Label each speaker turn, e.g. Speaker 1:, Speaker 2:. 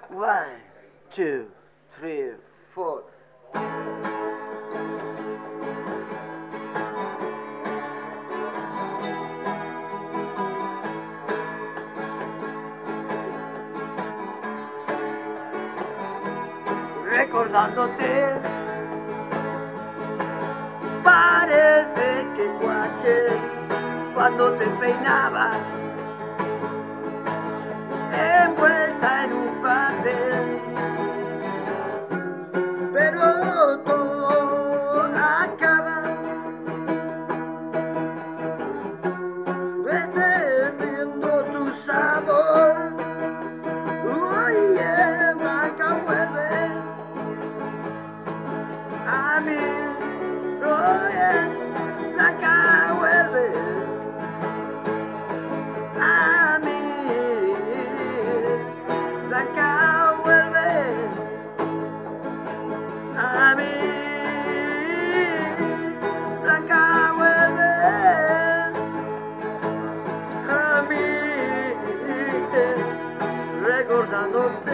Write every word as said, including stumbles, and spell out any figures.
Speaker 1: One, two, three, four. Recordándote, parece que fue ayer cuando te peinabas envuelta en un papel, pero todo acaba perdiendo tu sabor. Oye, Blanca vuelve a mí, oye, Blanca vuelve a mí. Blanca vuelve a mí, Blanca vuelve a mí, recordándote.